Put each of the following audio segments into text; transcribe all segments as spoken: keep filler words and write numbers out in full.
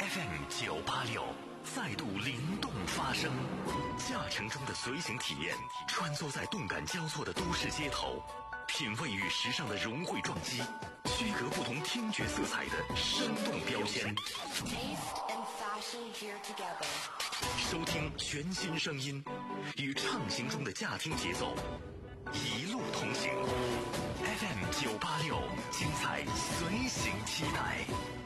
F M 九八六再度灵动发声，驾乘中的随行体验，穿梭在动感交错的都市街头，品味与时尚的融汇撞击，区隔不同听觉色彩的生动标签。收听全新声音，与畅行中的驾听节奏，一路同行。F M 九八六，精彩随行期待。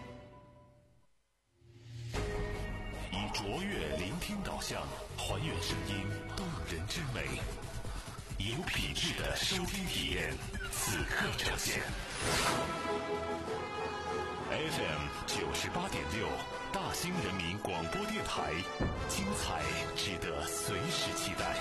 以卓越聆听导向，还原声音动人之美，有品质的收听体验，此刻呈现。F M 九十八点六，大兴人民广播电台，精彩值得随时期待。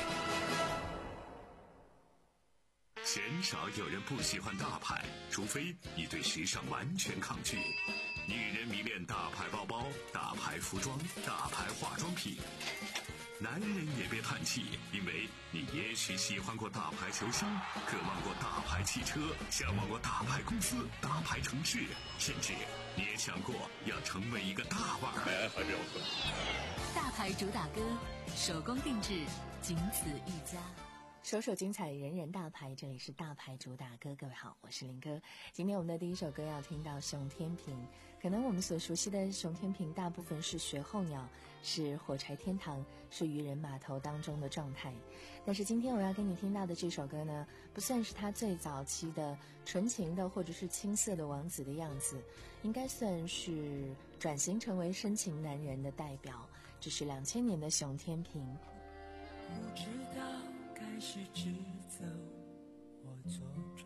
鲜少有人不喜欢大牌，除非你对时尚完全抗拒。女人迷恋大牌包包、大牌服装、大牌化妆品，男人也别叹气，因为你也许喜欢过大牌球星，渴望过大牌汽车，向往过大牌公司、大牌城市，甚至你也想过要成为一个大腕儿。 大牌主打歌，手工定制，仅此一家。 首首精彩，人人大牌，这里是大牌主打歌。各位好，我是林哥。今天我们的第一首歌要听到熊天平。可能我们所熟悉的熊天平大部分是学候鸟，是火柴天堂，是渔人码头当中的状态。但是今天我要给你听到的这首歌呢，不算是他最早期的纯情的或者是青涩的王子的样子，应该算是转型成为深情男人的代表。这是两千年的熊天平。 不知道该是直走或左转，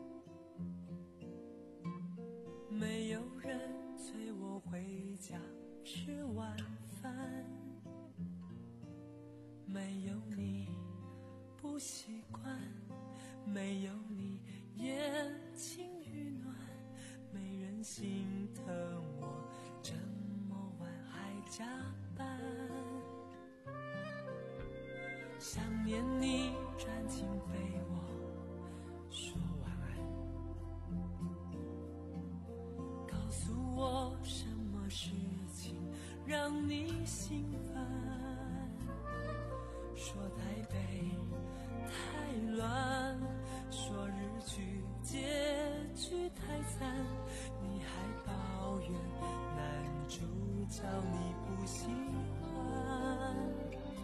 没有人催我回家吃晚饭，没有你不习惯，没有你眼睛与暖，没人心疼我这么晚还加班，想念你钻进被窝说晚安，告诉我什么事情让你心烦，说台北太乱，说日剧结局太惨，你还抱怨男主角你不喜欢，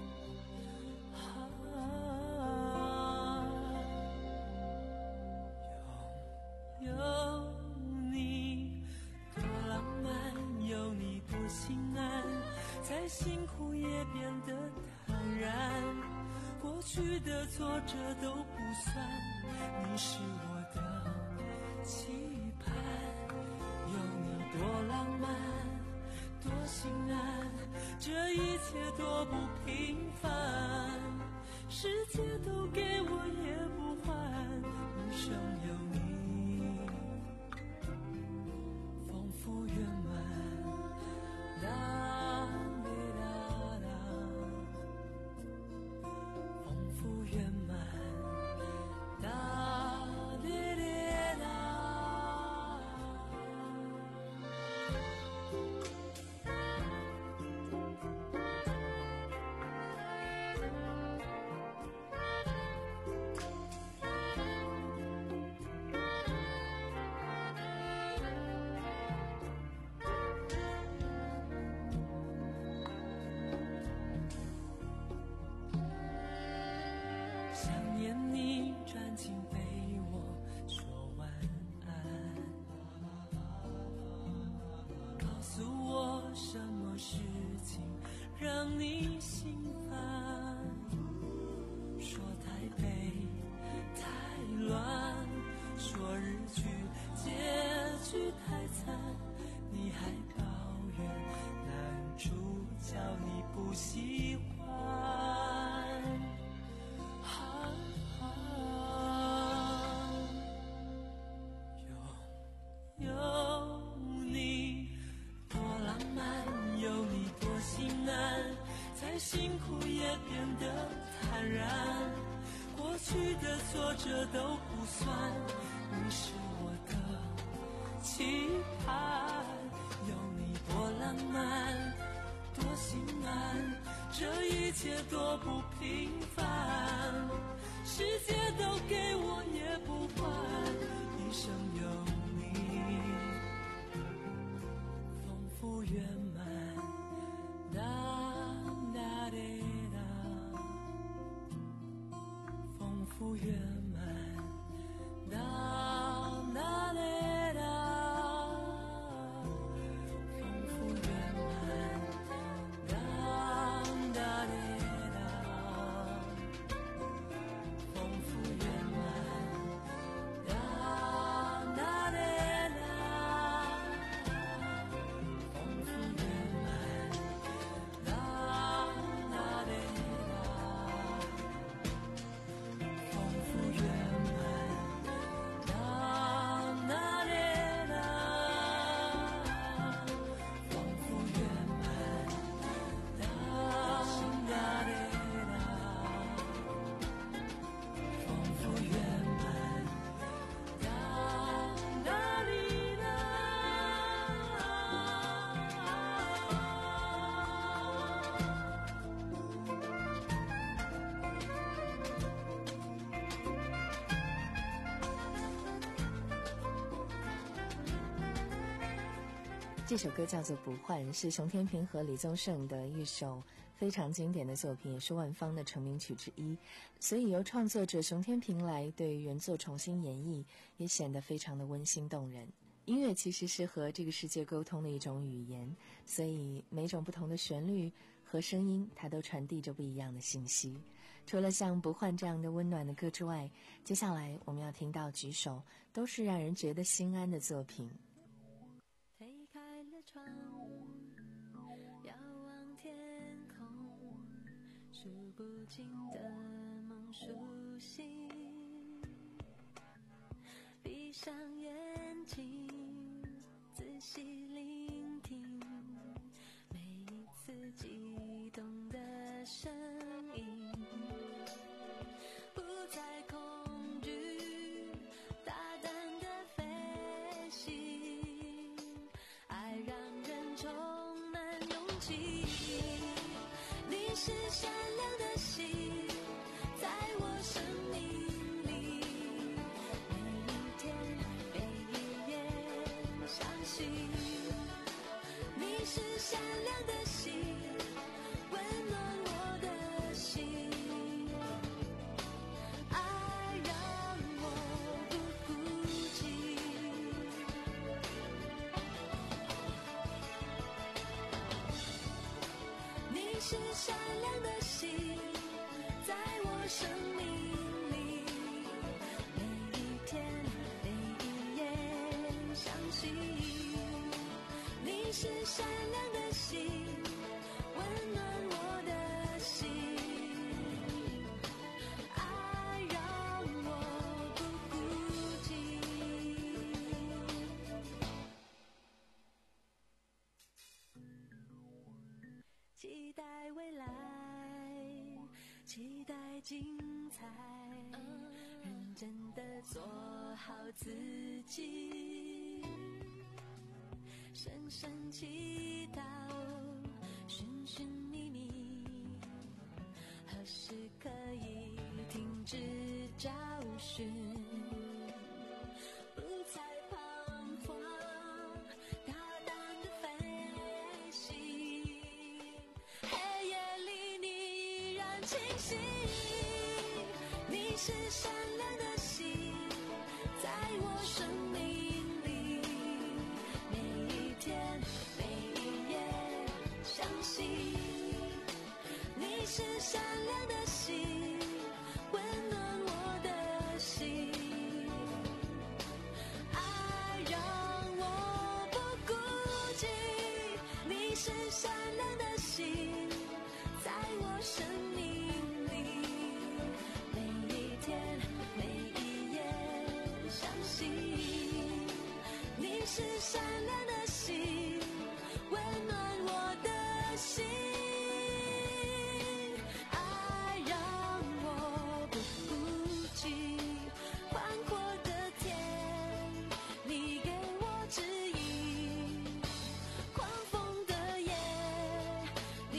有你多浪漫，有你多心安，再辛苦也变得坦然，过去的挫折都不算，你是我的期盼，有你多浪漫多心安，这一切多不平凡，世界都给我也不还，一生有你丰富圆满，哒哩哒哒，丰富圆满，哒哩哩哒。想念你钻进被窝说晚安，告诉我什么事情让你心烦，说台北太乱，说日剧结局太惨，你还抱怨男主角你不喜欢，有你多浪漫，有你多心安，再辛苦也变得坦然，过去的挫折都不算，你是我的期盼，有你多浪漫心安，这一切多不平凡，世界都给我也不换，一生有你丰富圆满。哒哒滴哒，丰富圆满。哒哒滴哒，丰富圆满。哒哒滴哒，丰富圆满。哒哒滴哒，丰富圆满。哒哒滴哒，丰富圆满。哒哒滴哒，丰富圆满。哒哒滴哒，丰富圆满。哒哒滴哒。 这首歌叫做《不换》，是熊天平和李宗盛的一首非常经典的作品，也是万芳的成名曲之一。所以由创作者熊天平来对原作重新演绎，也显得非常的温馨动人。音乐其实是和这个世界沟通的一种语言，所以每种不同的旋律和声音，它都传递着不一样的信息。除了像《不换》这样的温暖的歌之外，接下来我们要听到几首都是让人觉得心安的作品。 推开了窗，遥望天空，数不尽的梦苏醒。闭上眼睛，仔细聆听每一次激动的声音，不再恐惧，大胆的飞行，爱让人充满勇气。你是善良的心，在我生命里，每一天每一夜相信。你是善良的心，温暖我的心，爱让我不孤寂。你是善良的心，在我生命里，每一天每一夜相信。你是善良的心，温暖我的心，爱让我不孤寂。期待未来，期待精彩，认真的做好自己，深深祈祷，寻寻觅觅，何时可以停止找寻，不再彷徨，大胆的飞行，黑夜里你依然清晰。你是善良的心，在我生命里，每一天每一夜相信。你是善良的心，温暖我的心，爱让我不孤寂。你是善良的心，在我生命里，每一天每一夜相信。你是善良的心，温暖我的心，爱让我不孤寂。宽阔的天，你给我指引，狂风的夜，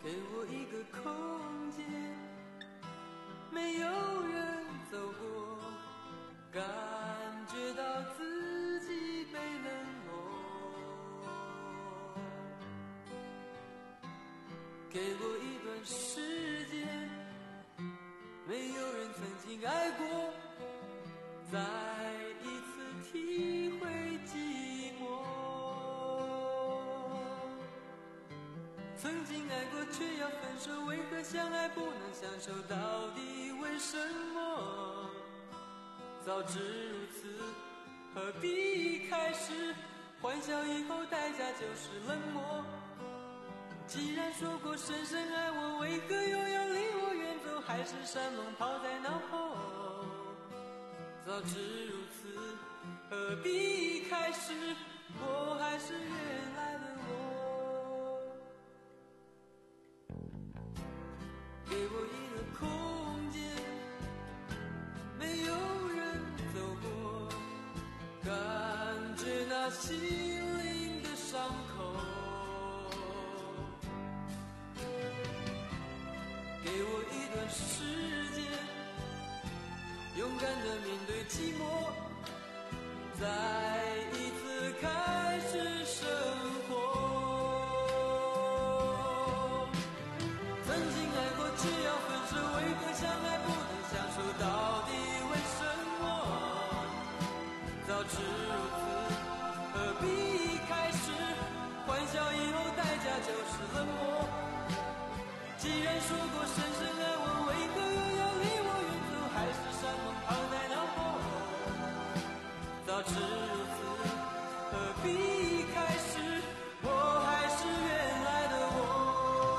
给我一个空间，没有人走过，感觉到自己被冷落。给我一段时间，没有人曾经爱过，再一次体会寂寞。曾经爱过却要分手，为何相爱不能相守？到底为什么？早知如此，何必一开始？欢笑以后代价就是冷漠。既然说过深深爱我，为何又要离我远走？还是山盟抛在脑后。早知如此，何必一开始？我还是原来的我。给我一个空间，没有人走过，感觉那心灵的伤口。给我一段时间，勇敢地面对寂寞，再一次开始生活。曾经爱过却要分手，为何相爱不能相守？到底为什么？早知如此，何必一开始？欢笑以后代价就是冷漠。既然说过深深爱我，为何又要离我远走？还是山盟抛在脑后。早知如此，何必一开始？我还是原来的我。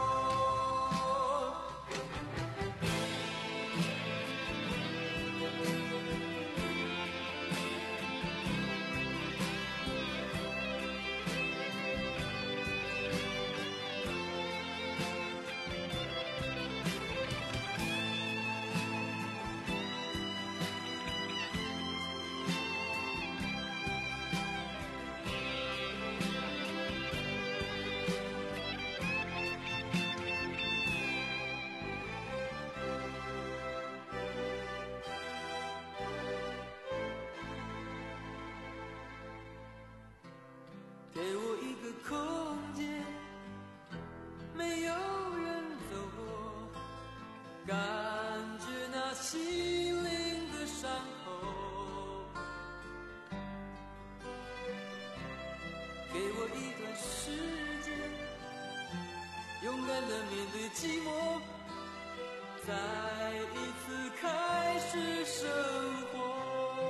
给我一个空间，没有人走过，感觉那心灵的伤口。给我一段时间，勇敢地面对寂寞，再一次开始生活。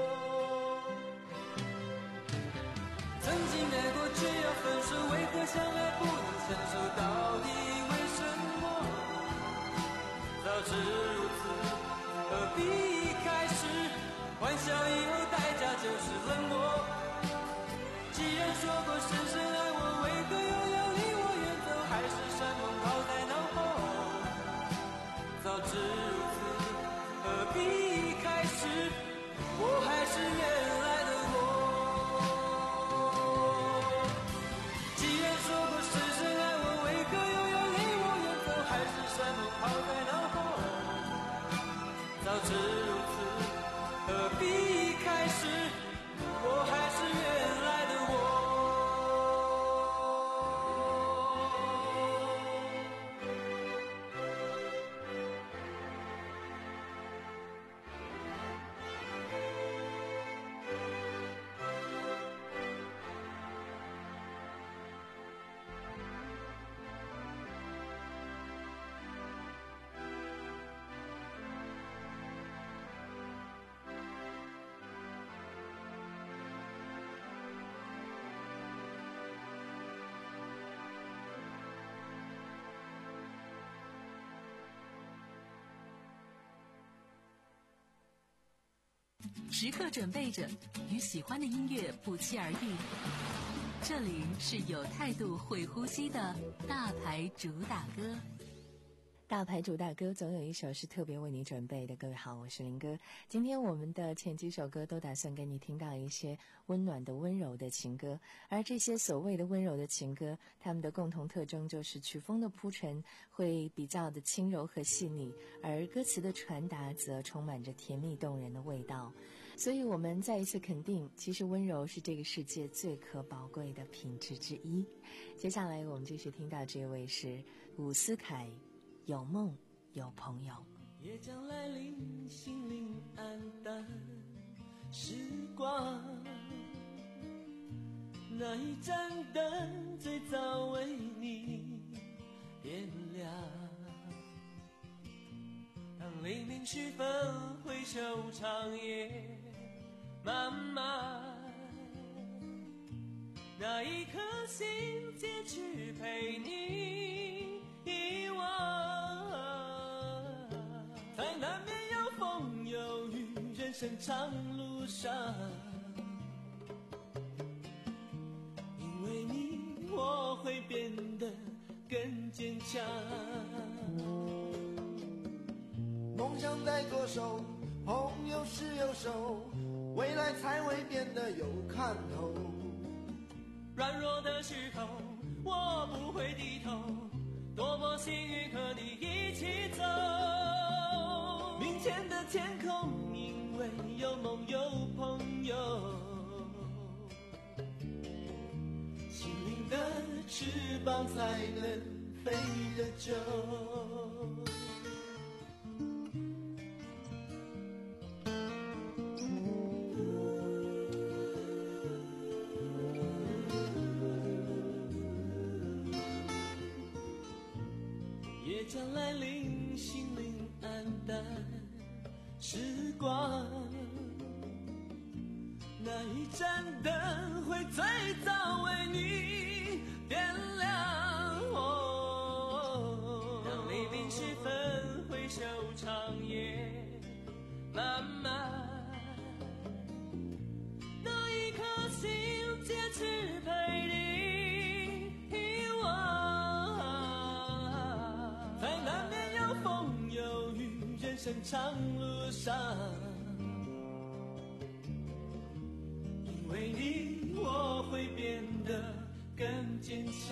曾经爱过却要分手，为何相爱不能相守？到底为什么？早知如此，何必一开始？欢笑以后代价就是冷漠。既然说过深深爱我，为何又要离我远走？还是山盟抛在脑后。早知如此，何必一开始？我还是原来的我。早知如此，何必一开始？我还是原来的我。 时刻准备着，与喜欢的音乐不期而遇。这里是有态度、会呼吸的大牌主打歌。 大牌主打歌总有一首是特别为你准备的。各位好，我是林哥。今天我们的前几首歌都打算给你听到一些温暖的温柔的情歌，而这些所谓的温柔的情歌，它们的共同特征就是曲风的铺陈会比较的轻柔和细腻，而歌词的传达则充满着甜蜜动人的味道。所以我们再一次肯定，其实温柔是这个世界最可宝贵的品质之一。接下来我们继续听到这位是伍思凯，有梦有朋友。 也将来临，心灵黯淡，时光那一盏灯最早为你点亮，当黎明时分回首长夜漫漫，那一颗心结去陪你遗忘，在难免有风有雨，人生长路上，因为你我会变得更坚强。 梦想在左手，朋友是右手，未来才会变得有看头。 软弱的时候我不会低头，多么幸运和你一起走。明天的天空因为有梦有朋友，心灵的翅膀才能飞得久。夜将来临，心灵黯淡，时光那一盏灯会最早为你点亮。哦，当黎明时分回首长夜漫漫，那一颗心结去陪你遗忘，在难免有风有雨人生长路上，因为你我会变得更坚强。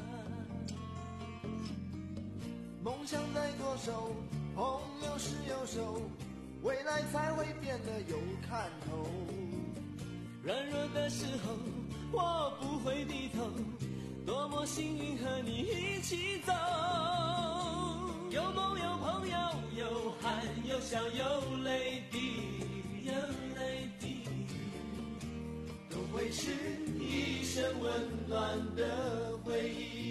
梦想在左手，朋友是右手，未来才会变得有看头。 软弱的时候我不会低头，多么幸运和你一起走。有梦有朋友，有汗有笑有泪滴，有泪滴，都会是一生温暖的回忆。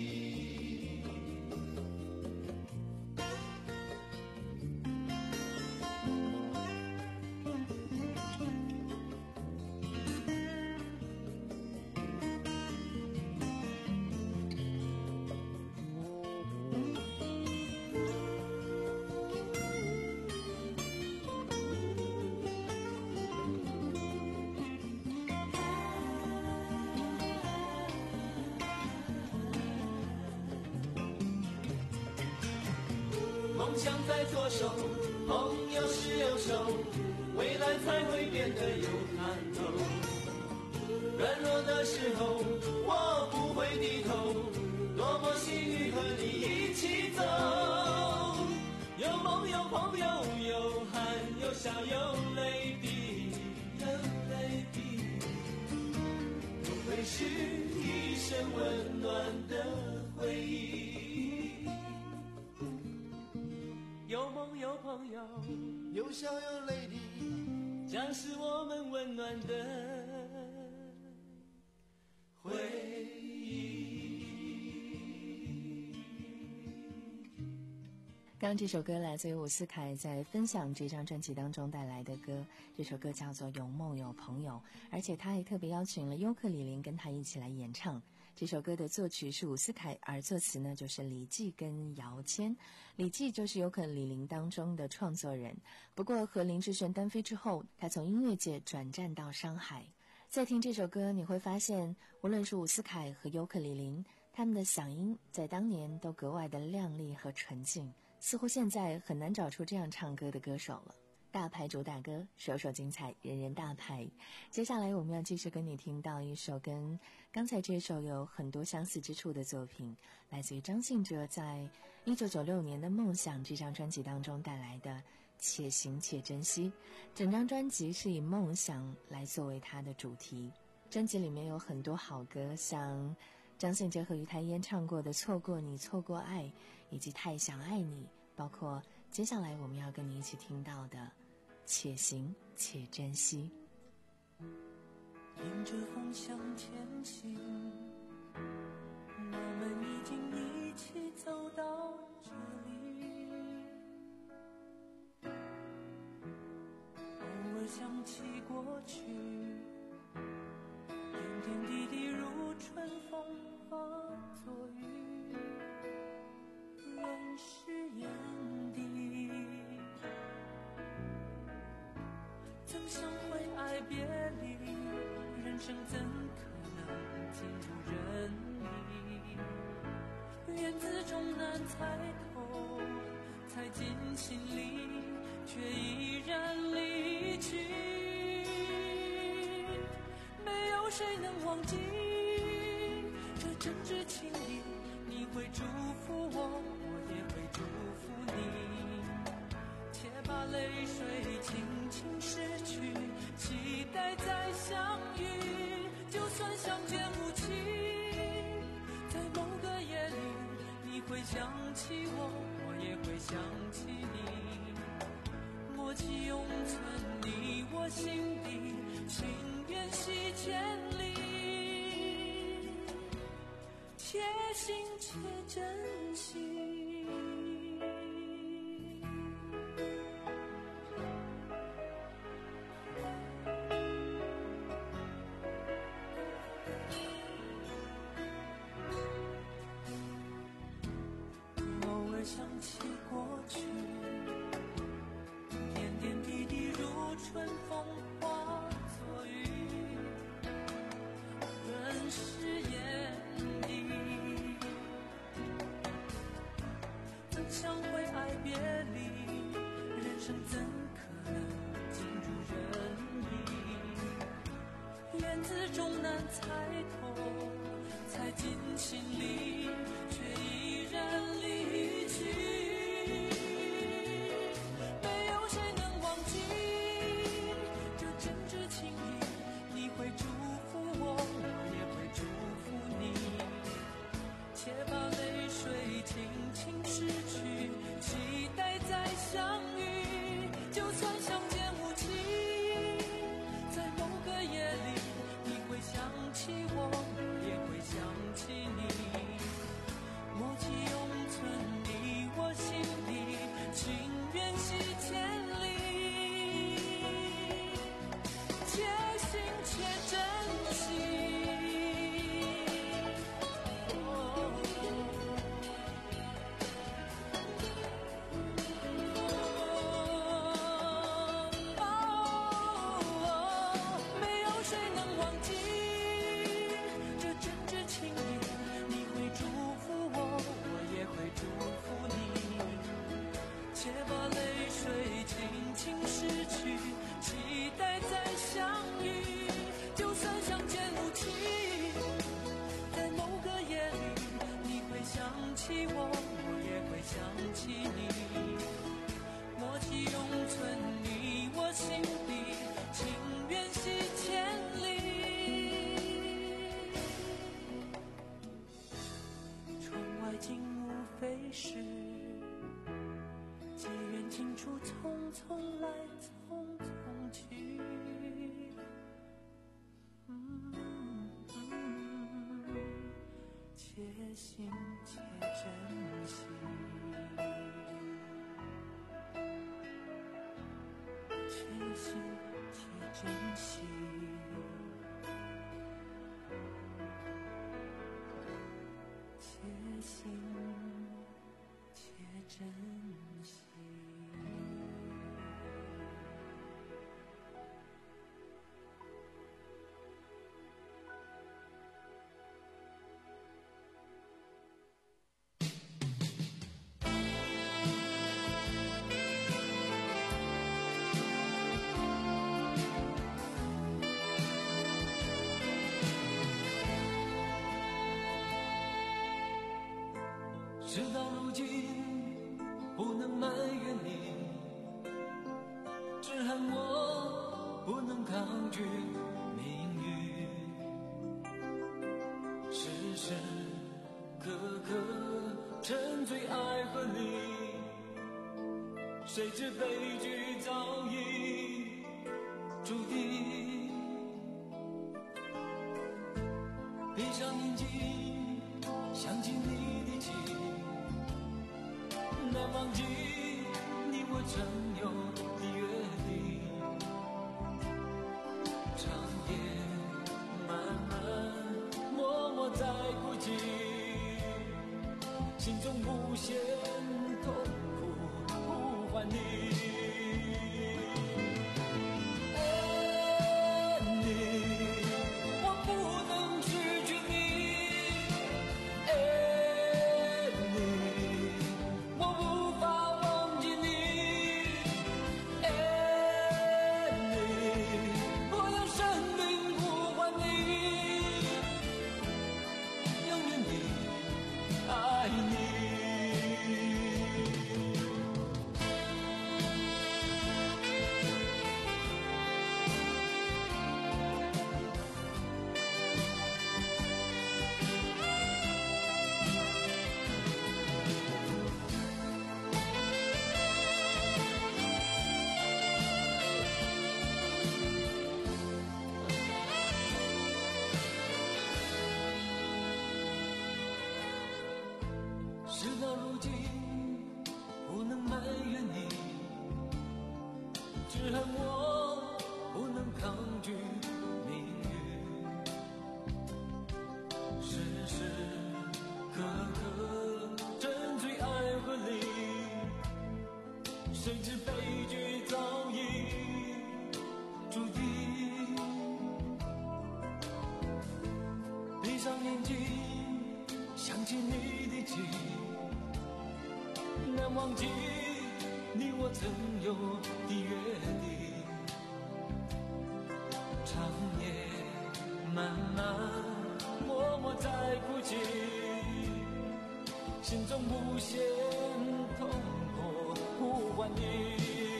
梦想在左手，朋友是右手，未来才会变得有看头。软弱的时候我不会低头，多么幸运和你一起走。有梦有朋友，有汗有笑有泪滴，有泪滴，都会是一生温暖的回忆。有梦有朋友， 有笑有泪滴， 将是我们温暖的回忆。 刚刚这首歌来自于伍思凯在分享这张专辑当中带来的歌，这首歌叫做《有梦有朋友》，而且他还特别邀请了尤克里林跟他一起来演唱。这首歌的作曲是伍思凯，而作词呢就是李济跟姚谦。李济就是尤克里林当中的创作人，不过和林志炫单飞之后，他从音乐界转战到商海。在听这首歌，你会发现，无论是伍思凯和尤克里林，他们的嗓音在当年都格外的亮丽和纯净。 似乎现在很难找出这样唱歌的歌手了。大牌主打歌，首首精彩，人人大牌。接下来我们要继续跟你听到一首跟刚才这首有很多相似之处的作品，来自于张信哲在一九九六年的《梦想》这张专辑当中带来的《且行且珍惜》。整张专辑是以梦想来作为它的主题，专辑里面有很多好歌，像张信哲和于台烟唱过的《错过你错过爱》，以及《太想爱你》，包括接下来我们要跟你一起听到的且行且珍惜。 迎着风向前行，我们已经一起走到这里。偶尔想起过去，点点滴滴如春风化作雨，润湿眼底。曾相会爱别离，人生怎可能尽如人意？缘字终难猜透，猜进心里，却依然离去。没有谁能忘记这真挚情谊，你会祝福我，我也会祝福你。且把泪水轻轻拭去，期待再相遇。就算相见无期，在某个夜里，你会想起我，我也会想起你。默契永存你我心底，情缘系千里，且行且珍惜。想起过去，点点滴滴如春风化作雨，润湿眼底。曾相会爱别离，人生怎可能尽如人意？缘字终难猜透，猜进心里，却依然离去。没有谁能忘记这真挚情谊，你会祝福我，我也会祝福你。且把泪水轻轻拭去，期待再相遇。就算相见无期，在某个夜里，你会想起我，我也会想起你。默契永存你我心底，情缘系千里，且行且珍惜。没有谁能忘记这真挚情谊，你会祝福我，我也会祝福你。且把泪水轻轻拭去，期待再相遇。就算相见无期，在某个夜里，你会想起我，我也会想起你。默契永存你我心底，情缘系千里。窗外景无非是机缘尽处，匆匆来，匆匆去。嗯嗯，且行且珍惜，且行且珍惜，且行且珍惜。 事到如今不能埋怨你，只恨我不能抗拒命运，时时刻刻沉醉爱河里，谁知悲剧早已注定。闭上眼睛想起你的情，难忘记你我曾有的约定，长夜漫漫默默在哭泣，心中无限痛苦呼唤你。事到如今不能埋怨你，只恨我不能抗拒命运，时时刻刻沉醉爱河里，谁知悲剧早已注定。闭上眼睛想起你的情，难忘记你我曾有的约定，长夜漫漫默默在哭泣，心中无限痛苦呼唤你。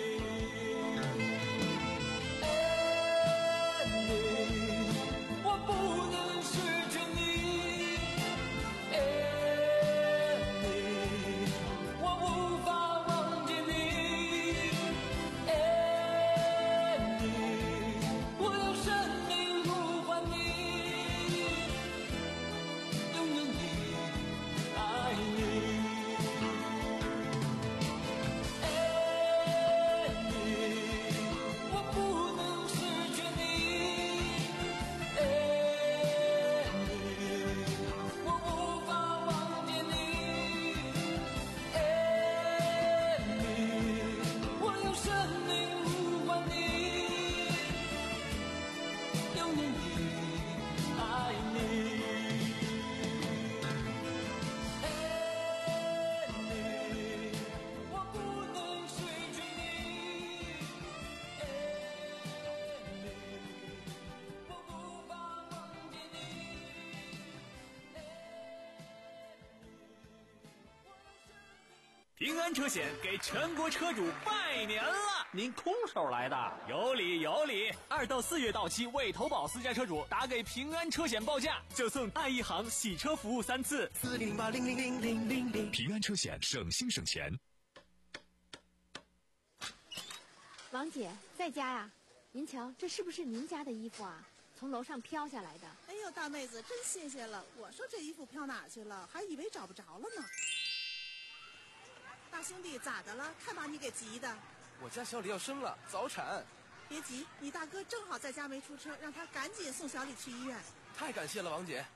爱你，我不能失去你，爱你，我无法忘记你，爱你，我用生命呼唤你，拥有你，爱你，爱你，我不能失去你，爱你，我无法忘记你，爱你，我用生命呼唤你，拥有你，爱你，爱你，我不能失去你，爱你，我无法忘记你，爱平安车险给全国车主拜年了！ 您空手来的？ 有理有理！二到四月到期未投保私家车主，打给平安车险报价，就送爱一行洗车服务三次。 四零零八零零零零零零。 平安车险，省心省钱。 王姐在家呀？您瞧，这是不是您家的衣服啊？从楼上飘下来的。 哎呦，大妹子真新鲜了！我说这衣服飘哪去了，还以为找不着了呢。大兄弟，咋的了？看把你给急的。 我家小李要生了，早产。 别急，你大哥正好在家没出车，让他赶紧送小李去医院。 太感谢了，王姐。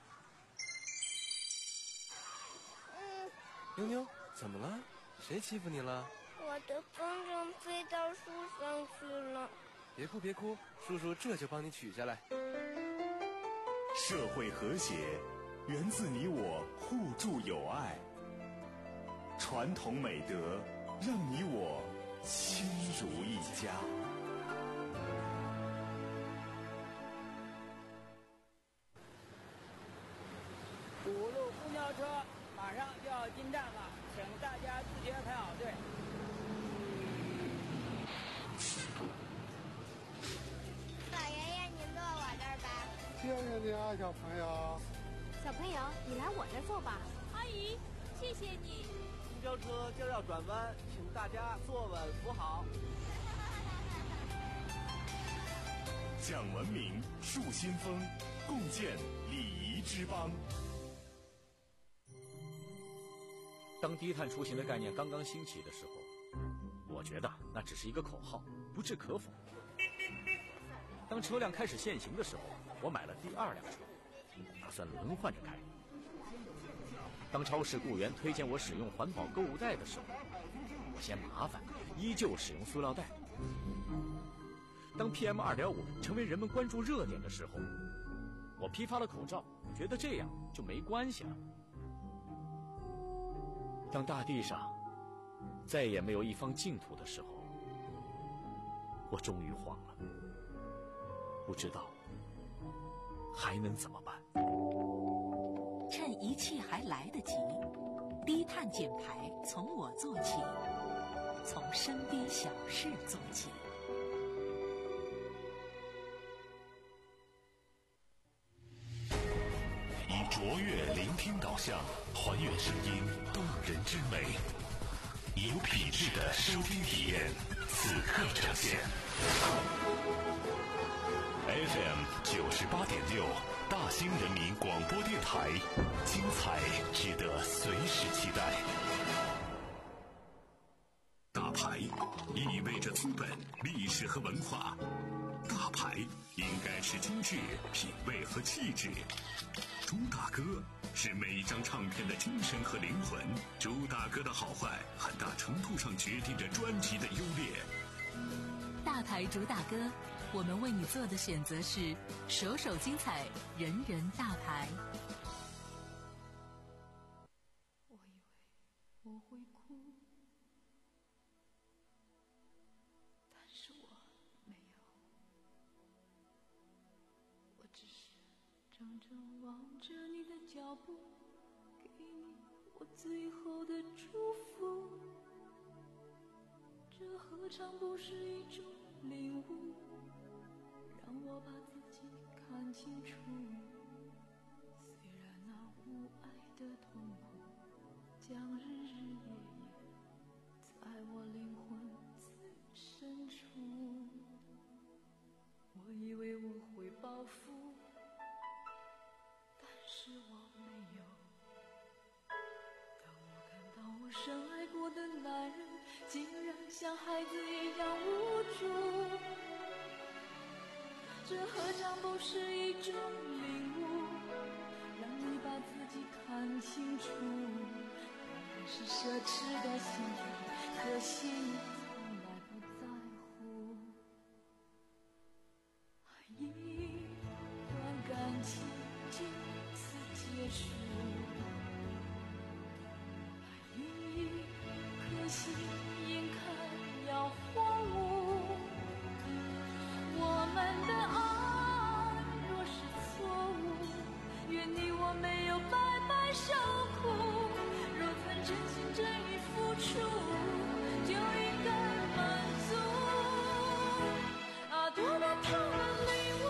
嗯， 妞妞，怎么了？谁欺负你了？ 我的风筝飞到树上去了。 别哭别哭，叔叔这就帮你取下来。 社会和谐源自你我互助友爱，传统美德让你我亲如一家。 五路公交车马马上就要进站了，请大家自觉排好队。 老爷爷，您坐我这儿吧。 谢谢你啊，小朋友。 小朋友，你来我这儿坐吧。 阿姨，谢谢你。 公交车就要转弯，请大家坐稳扶好。 讲文明，树新风，共建礼仪之邦。 当低碳出行的概念刚刚兴起的时候，我觉得那只是一个口号，不置可否。当车辆开始限行的时候，我买了第二辆车，打算轮换着开。当超市雇员推荐我使用环保购物袋的时候，我嫌麻烦，依旧使用塑料袋。当 P M 二点五 成为人们关注热点的时候，我批发了口罩，觉得这样就没关系了。当大地上再也没有一方净土的时候，我终于慌了，不知道还能怎么办。 趁一切还来得及，低碳减排从我做起，从身边小事做起。 以卓越聆听导向，还原声音动人之美，以有品质的收听体验，此刻呈现。F M 九十八点六，大兴人民广播电台，精彩值得随时期待。大牌意味着资本、历史和文化，大牌应该是精致、品味和气质。朱大哥是每一张唱片的精神和灵魂，朱大哥的好坏很大程度上决定着专辑的优劣。 大牌主打歌，我们为你做的选择是首首精彩，人人大牌。 我以为我会哭，但是我没有，我只是怔怔望着你的脚步，给你我最后的祝福。这何尝不是一种领悟，让我把自己看清楚。虽然那无爱的痛苦将日日夜夜在我灵魂最深处，我以为我会报复，但是我没有。当我看到我深爱过的男人竟然像孩子一样无助，这何尝不是一种领悟，让你把自己看清楚。原来是奢侈的幸福，可惜你从来不在乎。一段感情就此结束，一颗心眼看要荒芜。我们的爱若是错误，愿你我没有白白受苦。若曾真心真意付出，就应该满足。啊，多么痛的领悟，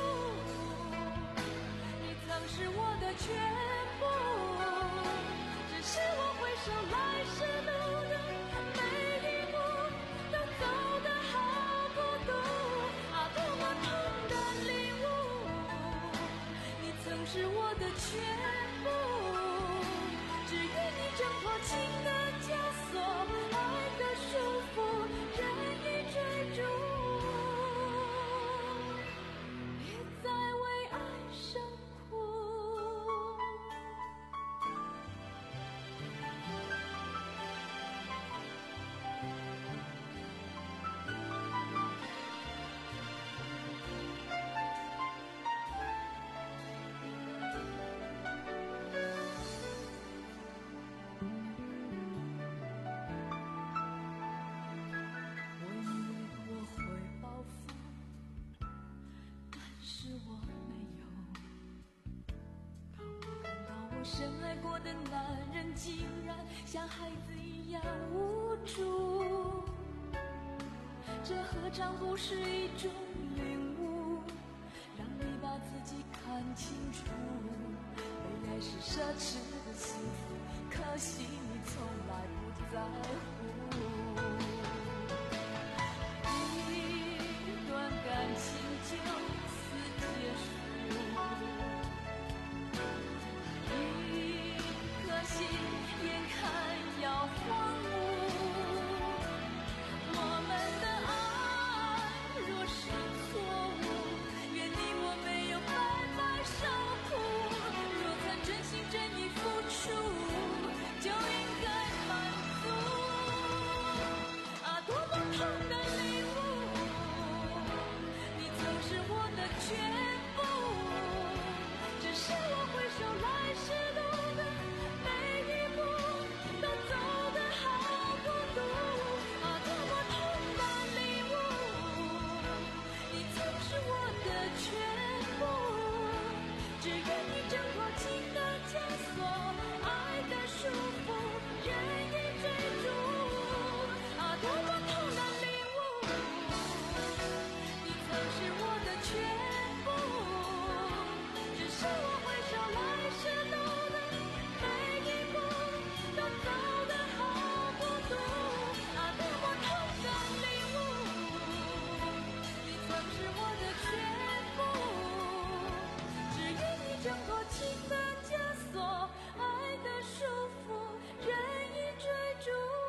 你曾是我的全部，只是我回首来时路的每一步都走得好孤独。啊，多么痛的领悟，你曾是我的全部，只愿你挣脱情的枷锁，爱的束缚，任意追逐，别再为爱生苦。 深爱过的男人竟然像孩子一样无助，这何尝不是一种领悟，让你把自己看清楚，被爱是奢侈的幸福，可惜你从来不在乎。一段感情就此结束，一颗心眼看要荒芜，我们的爱若是错误，愿你我没有白白受苦，若曾真心真意付出，就应该满足。啊，多么痛的领悟，你曾是我的全部，只是我回首来时路的每一步都走得好孤独。啊，多么痛的领悟，你曾是我的全部，只愿你挣脱情的枷锁，爱的束缚，任意追逐。啊，多么痛的领悟，你曾是我的全部，只是我回首来时路的每一步都走得好孤独。啊，多么痛的领悟，你曾是我的全部，只愿你挣脱情的枷锁，爱的束缚，任意追逐，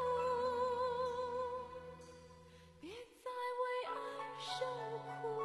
别再为爱受苦。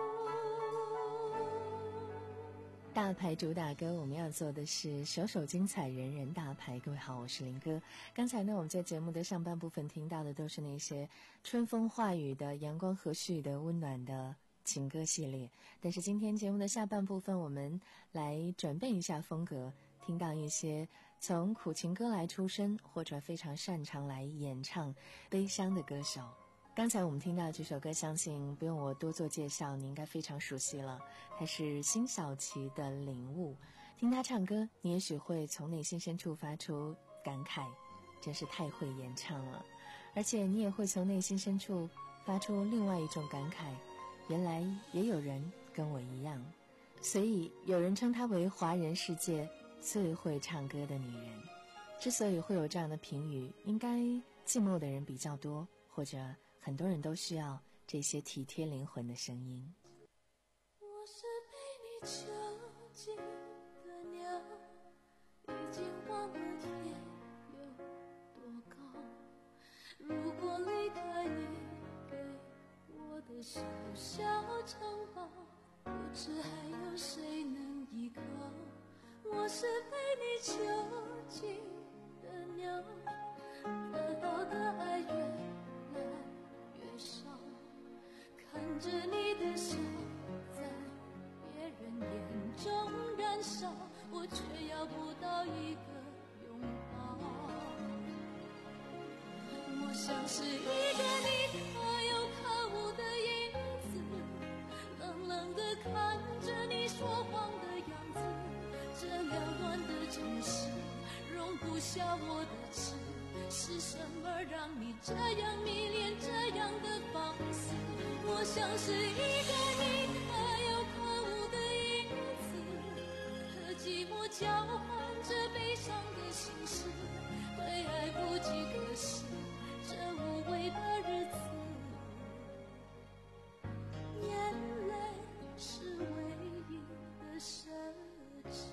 大牌主打歌，我们要做的是首首精彩，人人大牌。各位好，我是林哥。刚才呢，我们在节目的上半部分听到的都是那些春风化雨的、阳光和煦的、温暖的情歌系列。但是今天节目的下半部分，我们来转变一下风格，听到一些从苦情歌来出身，或者非常擅长来演唱悲伤的歌手。刚才我们听到这首歌，相信不用我多做介绍，你应该非常熟悉了。它是辛晓琪的《领悟》，听她唱歌，你也许会从内心深处发出感慨，真是太会演唱了。而且你也会从内心深处发出另外一种感慨，原来也有人跟我一样。所以有人称她为华人世界最会唱歌的女人。之所以会有这样的评语，应该寂寞的人比较多，或者很多人都需要这些体贴灵魂的声音。 我是被你囚禁的鸟，已经忘了天有多高。如果离开你给我的小小城堡，不知还有谁能依靠。我是被你囚禁的鸟，得到的爱越来越少，看着你的手在别人眼中燃烧，我却要不到一个拥抱。我像是一个你可有可无的影子，冷冷地看着你说谎的样子。这缭乱的城市容不下我的痴，是什么让你这样迷恋，这样的放肆？我像是一个你可有可无的影子，和寂寞交换着悲伤的心事，对爱不计得失，这无味的日子，眼泪是唯一的奢侈。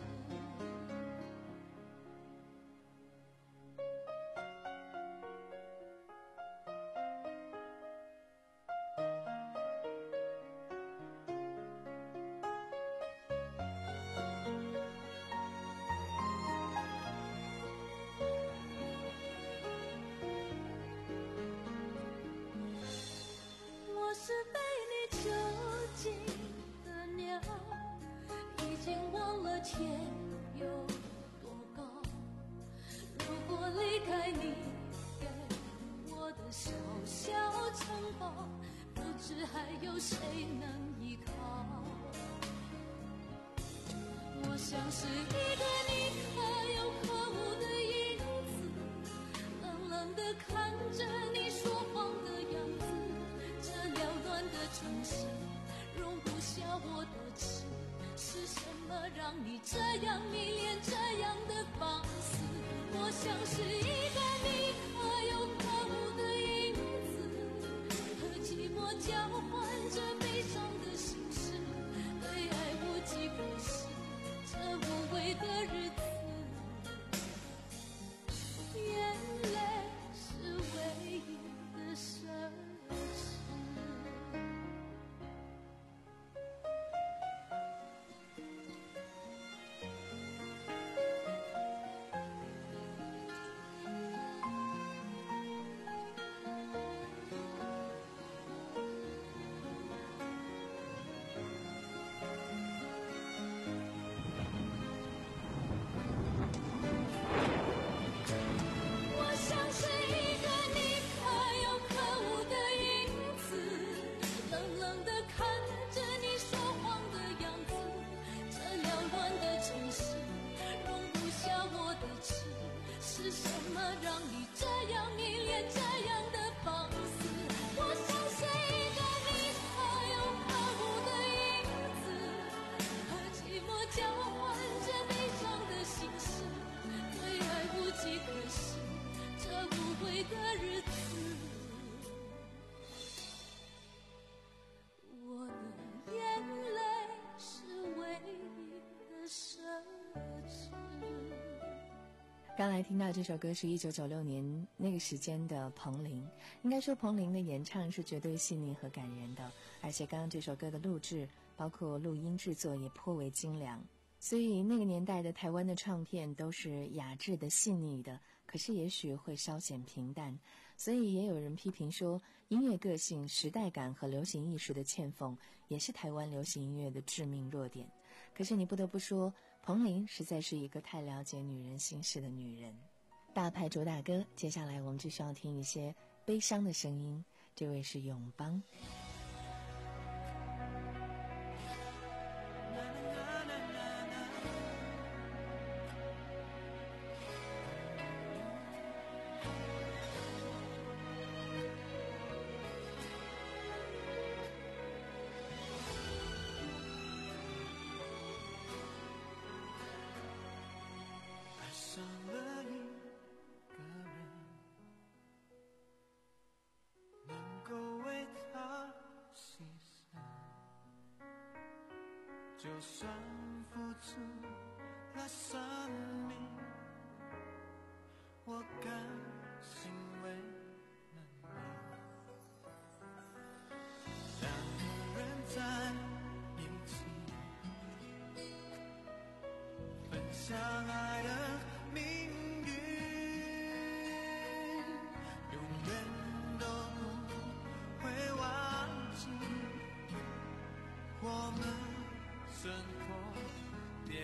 我是被你囚禁的鸟，已经忘了天有多高。如果离开你给我的小小城堡，不知还有谁能依靠。我像是一个你可有让你这样迷恋，这样的放肆。我像是一个你可有可无的影子，和寂寞交换着悲伤的心事，对爱无计可施，这无谓的日子，眼泪是唯一的奢侈。是什么让你这样迷恋，这样的放肆？我像是一个你可有可无的影子，和寂寞交换着悲伤的心事，对爱无计可施，这无谓的日子，我的眼泪是唯一的奢侈。 刚才听到这首歌是一九九六年那个时间的彭羚，应该说彭羚的演唱是绝对细腻和感人的，而且刚刚这首歌的录制包括录音制作也颇为精良，所以那个年代的台湾的唱片都是雅致的细腻的，可是也许会稍显平淡，所以也有人批评说音乐个性、时代感和流行意识的欠奉也是台湾流行音乐的致命弱点。可是你不得不说，彭羚实在是一个太了解女人心事的女人。大牌主打歌，接下来我们就需要听一些悲伤的声音，这位是永邦。 上了一个人，能够为他牺牲，就算付出了生命，我甘心为了你。两个人在一起，分享爱的命运，永远都不会忘记我们生活点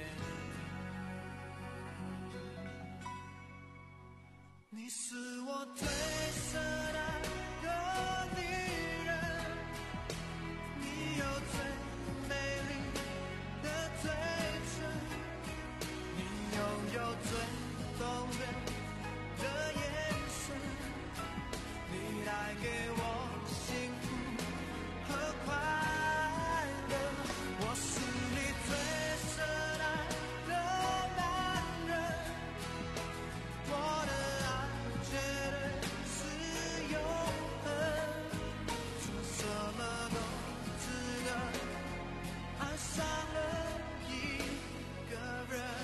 滴。你是我最深爱的女人，你有最美丽的嘴唇，你拥有最动人的眼神，你带给我幸福和快乐。我是你最深爱的男人，我的爱绝对是永恒，做什么都值得，爱上了一个人。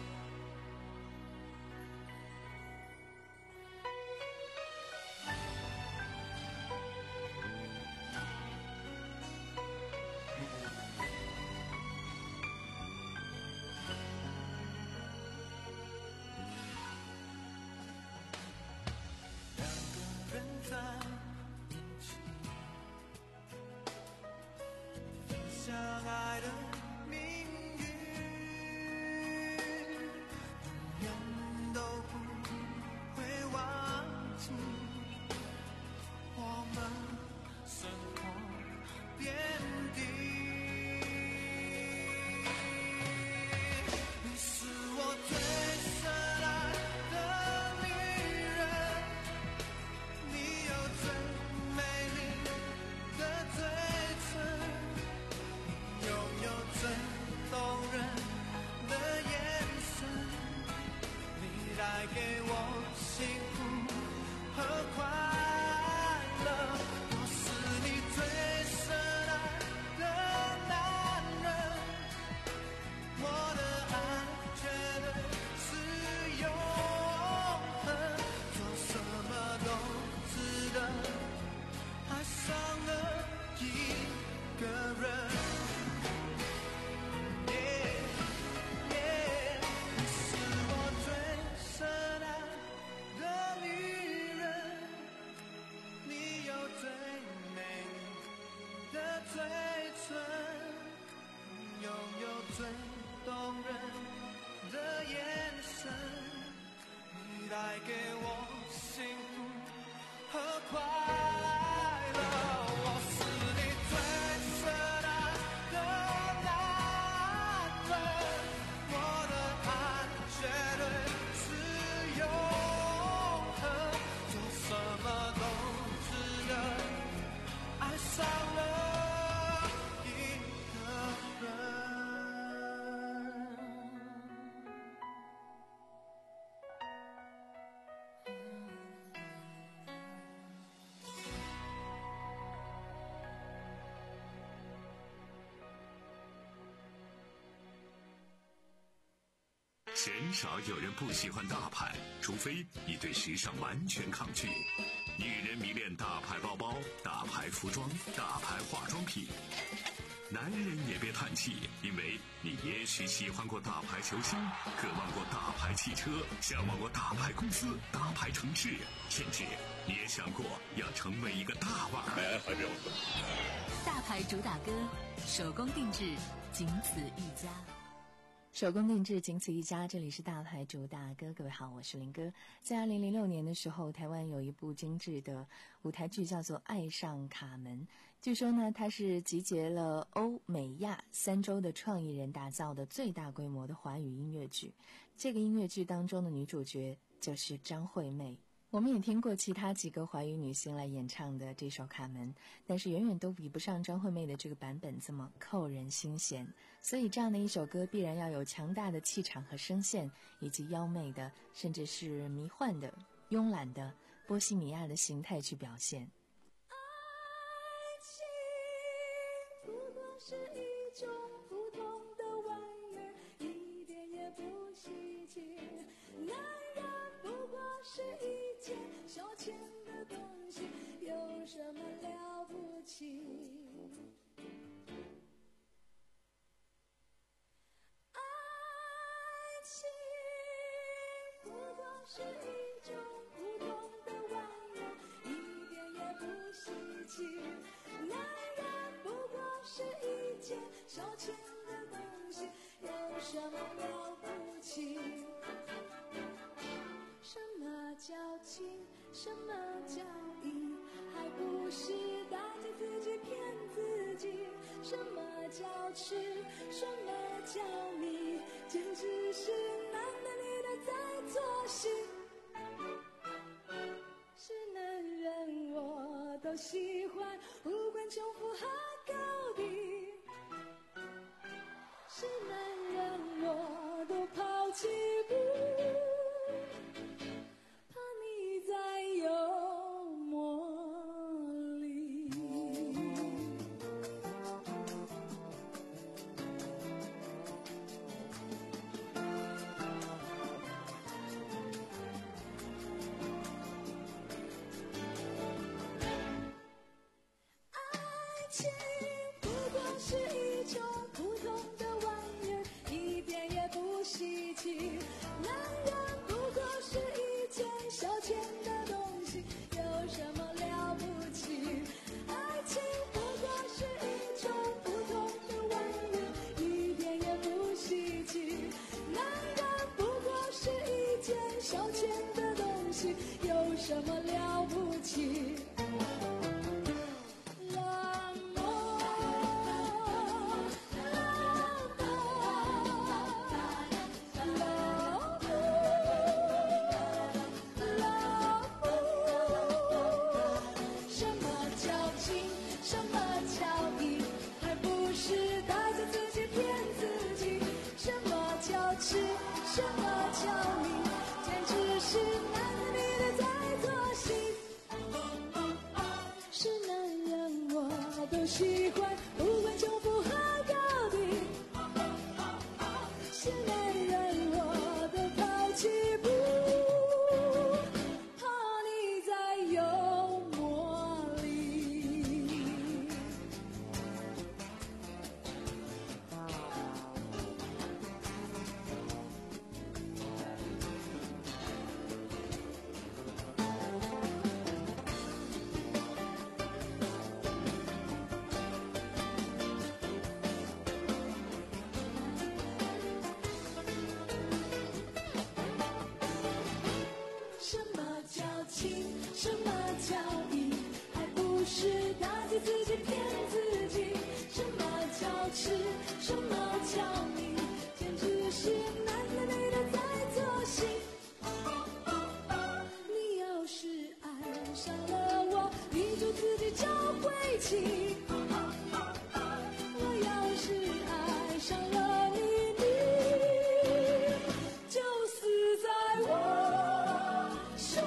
两个人在一起，分享爱的命运，永远都不会忘记我们生活点滴。你是我最深爱的女人，你有最带给我幸福和快乐。我是你最深爱的男人，我的爱绝对是永恒，做什么都值得，爱上了一个人。带给我幸福和快乐，我是你最深爱的男人，我的爱绝对是永恒，做什么都值得，爱上了一个人。 鲜少有人不喜欢大牌，除非你对时尚完全抗拒。女人迷恋大牌包包、大牌服装、大牌化妆品。男人也别叹气，因为你也许喜欢过大牌球星，渴望过大牌汽车，向往过大牌公司、大牌城市，甚至你也想过要成为一个大腕儿。 大牌主打歌，手工定制，仅此一家。 手工定制，仅此一家。这里是大牌主打歌，各位好，我是林哥。在二零零六年的时候，台湾有一部精致的舞台剧叫做《爱上卡门》，据说呢，它是集结了欧美亚三洲的创意人打造的最大规模的华语音乐剧。这个音乐剧当中的女主角就是张惠妹。我们也听过其他几个华语女星来演唱的这首《卡门》，但是远远都比不上张惠妹的这个版本这么扣人心弦。所以这样的一首歌必然要有强大的气场和声线，以及妖媚的甚至是迷幻的慵懒的波西米亚的形态去表现。 爱情不过是一种普通的玩意儿，一点也不稀奇，男人不过是一件消遣的东西，有什么了不起？爱情不过是一种普通的玩意儿，一点也不稀奇，男人不过是一件消遣的东西，有什么了不起？什么叫情，什么叫义，还不是大家自己骗自己。什么叫痴，什么叫迷，简直是男的女的在作戏。是男人我都喜欢，不管穷富和高低。是男人我都抛弃不是一种普通的玩意儿，一点也不稀奇。男人不过是一件消遣的东西，有什么了不起？爱情不过是一种普通的玩意儿，一点也不稀奇。男人不过是一件消遣的东西，有什么了不起？什么叫痴，什么叫迷，简直喜欢，不管重复和高低，是男人我的抛弃不怕你再有魔力。什么叫情，什么叫义，还不是打击自己骗自己。什么叫痴，什么叫迷，简直是男的女的在作戏。你要是爱上了我，你就自己找回气。我要是爱上了你，你就死在我手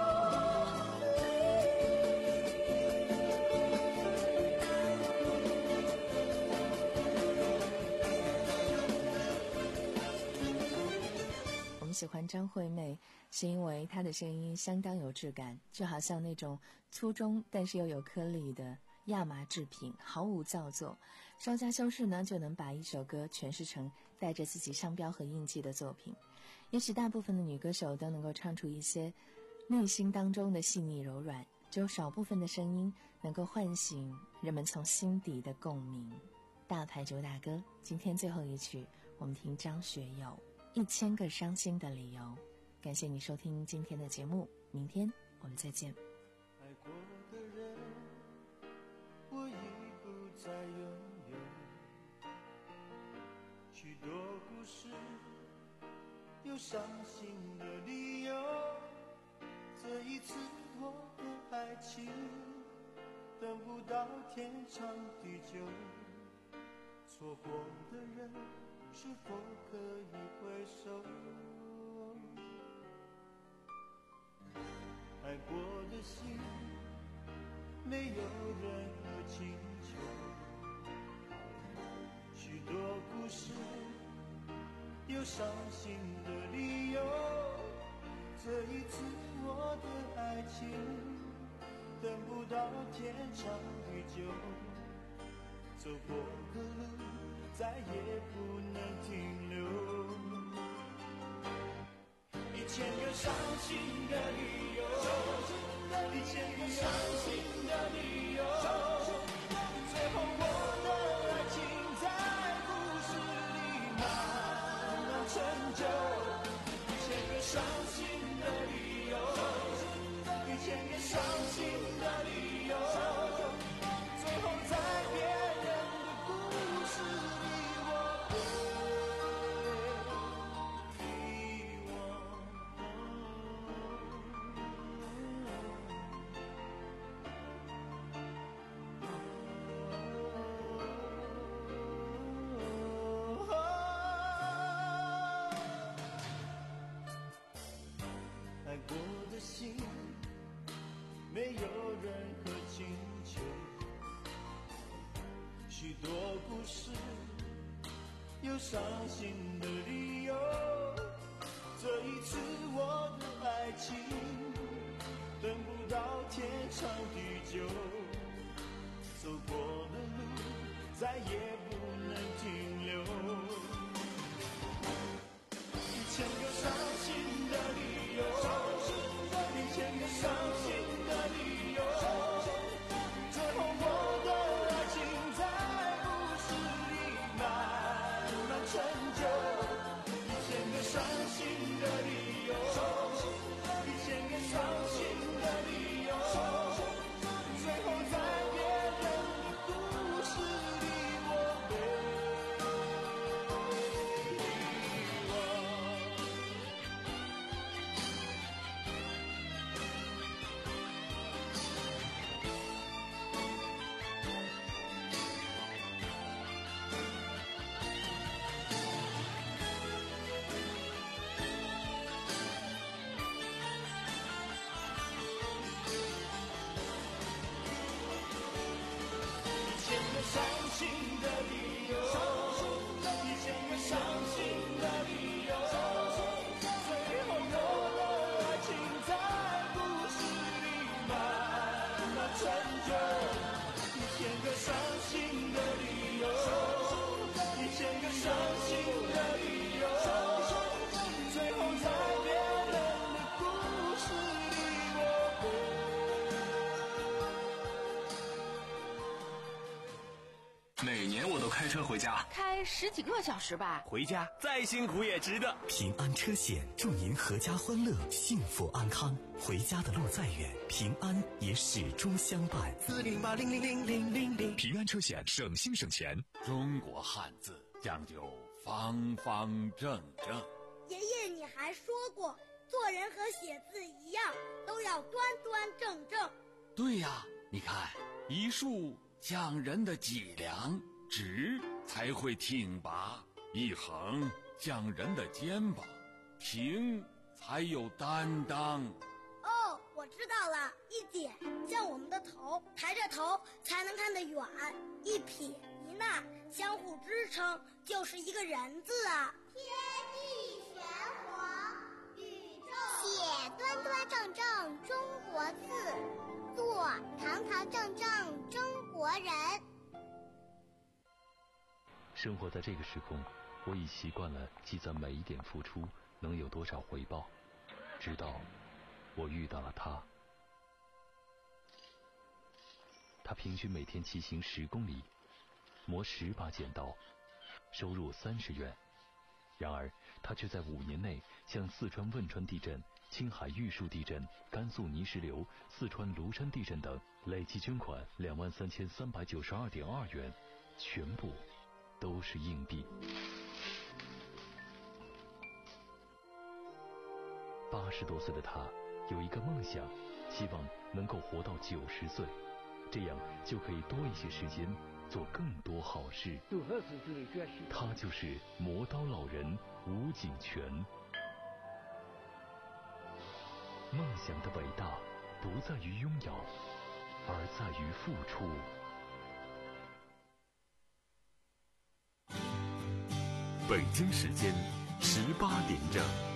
我们喜欢张惠妹，是因为她的声音相当有质感，就好像那种粗中但是又有颗粒的亚麻制品，毫无造作，稍加修饰呢，就能把一首歌诠释成带着自己商标和印记的作品。也许大部分的女歌手都能够唱出一些内心当中的细腻柔软，只有少部分的声音能够唤醒人们从心底的共鸣。大牌主打歌，今天最后一曲，我们听张学友《一千个伤心的理由》。感谢你收听今天的节目，明天我们再见。 爱过的人，我已不再拥有，许多故事有伤心的理由。这一次我的爱情等不到天长地久，错过的人是否可以回首？爱过的心没有任何请求，许多故事有伤心的理由。这一次我的爱情等不到天长地久，走过的路再也不能停留。一千个伤心的理由，一千个伤心的理由，最后我的爱情在故事里慢慢成就。一千个伤心的理由，一千个伤心的理由，最后在别人的故事里我会遗忘。爱过的心没有任何请求，许多故事有伤心的理由。这一次我的爱情等不到天长地久，走过的路再也不能停留。一千个伤心的理由，一千个伤心的理由，最后我的爱情在故事里慢慢成就。一千车回家？ 开十几个小时吧。 回家再辛苦也值得。 平安车险祝您阖家欢乐，幸福安康。回家的路再远，平安也始终相伴。 四零八零零零零零零。 平安车险，省心省钱。 中国汉字讲究方方正正。 爷爷，你还说过，做人和写字一样，都要端端正正。 对呀，你看，一竖讲人的脊梁，直才会挺拔；一横讲人的肩膀，平才有担当。 哦，我知道了，一点像我们的头，抬着头才能看得远；一撇一捺相互支撑，就是一个人字啊。 天地玄黄，宇宙写端端正正中国字，做堂堂正正中国人。 生活在这个时空，我已习惯了计算每一点付出能有多少回报，直到我遇到了他。他平均每天骑行十公里，磨十把剪刀，收入三十元。然而他却在五年内向四川汶川地震、青海玉树地震、甘肃泥石流、四川庐山地震等累计捐款两万三千三百九十二点二元，全部都是硬币。八十多岁的他有一个梦想，希望能够活到九十岁，这样就可以多一些时间做更多好事。他就是磨刀老人吴景全。梦想的伟大不在于拥有，而在于付出。 北京时间十八点整。